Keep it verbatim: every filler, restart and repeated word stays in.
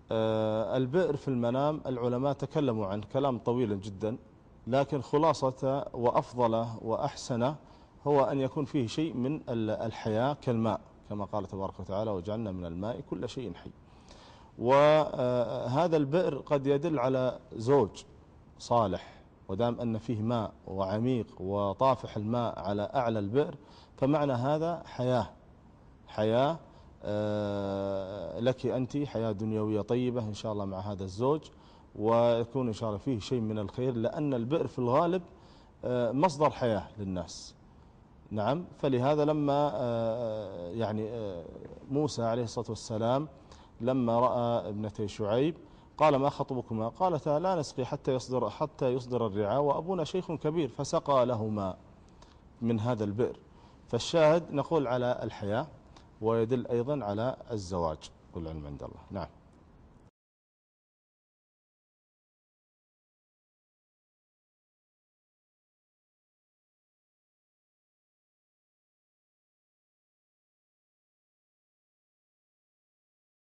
البئر في المنام العلماء تكلموا عنه كلام طويل جدا، لكن خلاصة وأفضله وأحسنه هو أن يكون فيه شيء من الحياة كالماء، كما قال تبارك وتعالى وجعلنا من الماء كل شيء حي. وهذا البئر قد يدل على زوج صالح، ودام أن فيه ماء وعميق وطافح الماء على أعلى البئر، فمعنى هذا حياة حياة لك أنت، حياة دنيوية طيبة إن شاء الله مع هذا الزوج، ويكون إن شاء الله فيه شيء من الخير، لأن البئر في الغالب مصدر حياة للناس. نعم. فلهذا لما يعني موسى عليه الصلاة والسلام لما رأى ابنتي شعيب قال ما خطبكما؟ قالتا لا نسقي حتى يصدر حتى يصدر الرعاء وأبونا شيخ كبير، فسقى لهما من هذا البئر. فالشاهد نقول على الحياة، ويدل أيضا على الزواج، كل علم عند الله. نعم.